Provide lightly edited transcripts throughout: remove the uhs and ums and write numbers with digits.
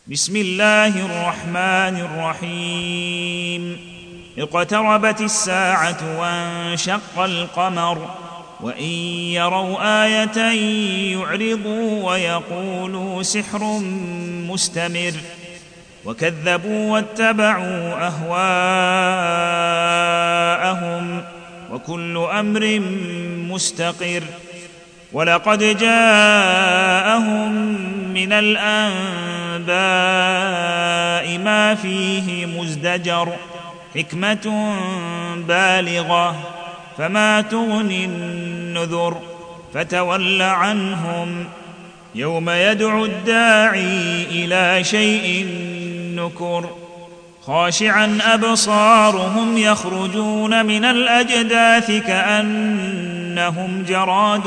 بسم الله الرحمن الرحيم. اقتربت الساعة وانشق القمر وإن يروا آية يعرضوا ويقولوا سحر مستمر وكذبوا واتبعوا أهواءهم وكل أمر مستقر. ولقد جاءهم من الأنباء ما فيه مزدجر حكمة بالغة فما تغني النذر. فتول عنهم يوم يدعو الداعي إلى شيء نكر خاشعا أبصارهم يخرجون من الأجداث كأنهم جراد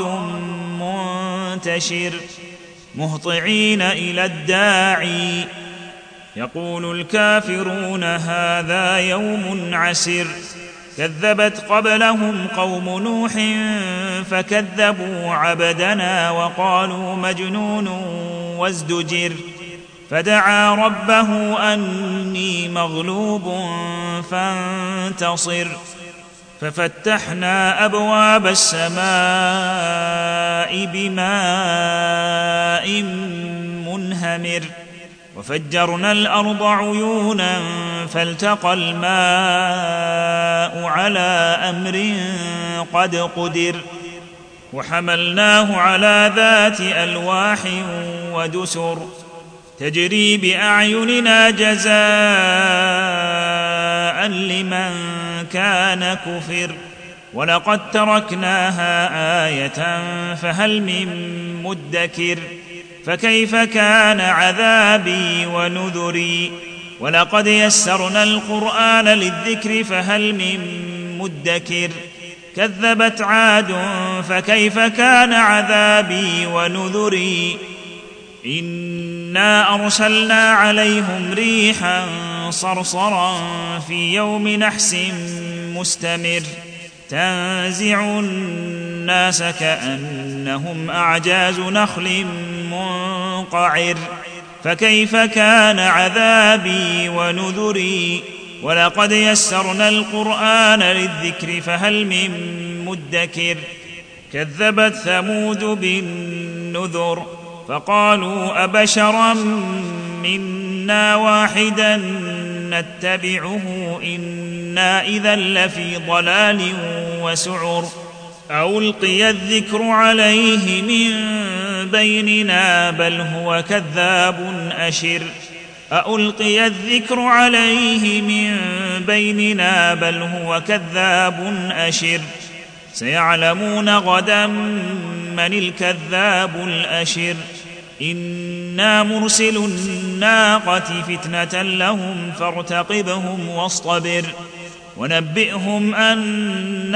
منتشر مهطعين إلى الداعي يقول الكافرون هذا يوم عسر. كذبت قبلهم قوم نوح فكذبوا عبدنا وقالوا مجنون وازدجر. فدعا ربه أني مغلوب فانتصر. ففتحنا أبواب السماء بماء منهمر وفجرنا الأرض عيونا فالتقى الماء على أمر قد قدر. وحملناه على ذات ألواح ودسر تجري بأعيننا جزاء لمن كان كفر. ولقد تركناها آية فهل من مدكر. فكيف كان عذابي ونذري. ولقد يسرنا القرآن للذكر فهل من مدكر. كذبت عاد فكيف كان عذابي ونذري. إنا أرسلنا عليهم ريحا صرصرا في يوم نحس مستمر تنزع الناس كأنهم أعجاز نخل منقعر. فكيف كان عذابي ونذري. ولقد يسرنا القرآن للذكر فهل من مدكر. كذبت ثمود بالنذر فقالوا أبشرا منا واحدا نتبعه إنا إذا لفي ضلال وسعر. ألقي الذكر عليه من بيننا بل هو كذاب أشر. ألقي الذكر عليه من بيننا بل هو كذاب أشر. سيعلمون غدا من الكذاب الأشر. إنا مرسل الناقة فتنة لهم فارتقبهم واصطبر. ونبئهم أن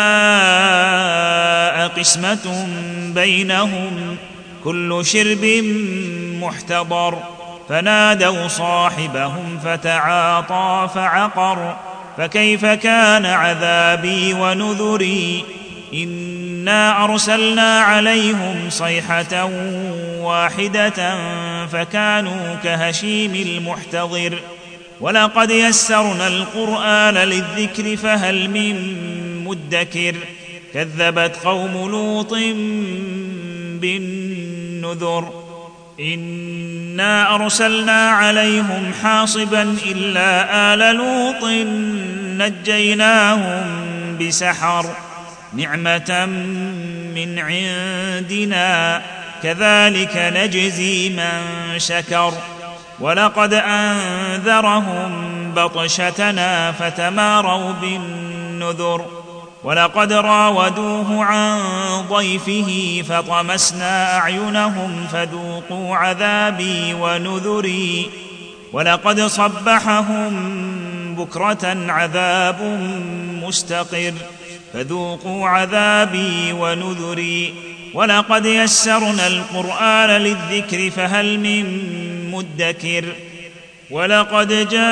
الماء قسمة بينهم كل شرب محتضر. فنادوا صاحبهم فتعاطى فعقر. فكيف كان عذابي ونذري. إنا أرسلنا عليهم صيحة واحدة فكانوا كهشيم المحتضر. ولقد يسرنا القرآن للذكر فهل من مدكر. كذبت قوم لوط بالنذر. إنا أرسلنا عليهم حاصبا إلا آل لوط نجيناهم بسحر نعمة من عندنا كذلك نجزي من شكر. ولقد أنذرهم بطشتنا فتماروا بالنذر. ولقد راودوه عن ضيفه فطمسنا أعينهم فذوقوا عذابي ونذري. ولقد صبحهم بكرة عذاب مستقر فذوقوا عذابي ونذري. ولقد يسرنا القرآن للذكر فهل من مدكر. ولقد جاء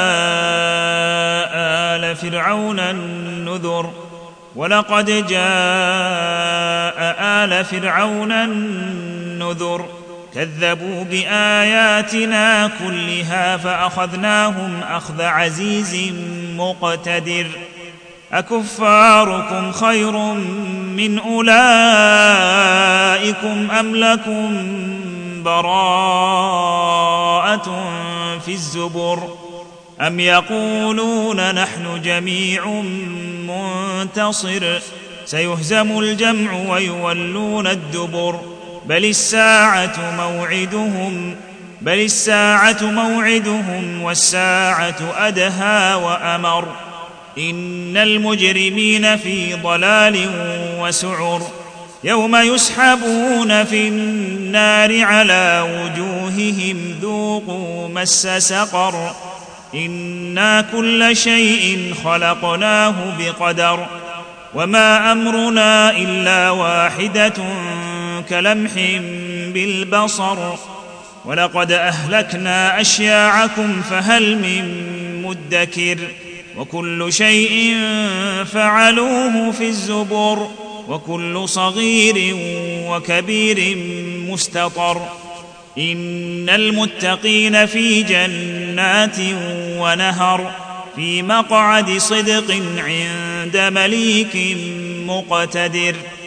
آل فرعون النذر. ولقد جاء آل فرعون النذر كذبوا بآياتنا كلها فأخذناهم أخذ عزيز مقتدر أكفاركم خير من أولئكم أم لكم براءة في الزبر أم يقولون نحن جميع منتصر سيهزم الجمع ويولون الدبر بل الساعة موعدهم والساعة أدهى وأمر إن المجرمين في ضلال وسعر يوم يسحبون في النار على وجوههم ذوقوا مس سقر إنا كل شيء خلقناه بقدر وما أمرنا إلا واحدة كلمح بالبصر ولقد أهلكنا أشياعكم فهل من مدكر وكل شيء فعلوه في الزبر وكل صغير وكبير مستطر إن المتقين في جنات ونهر في مقعد صدق عند مليك مقتدر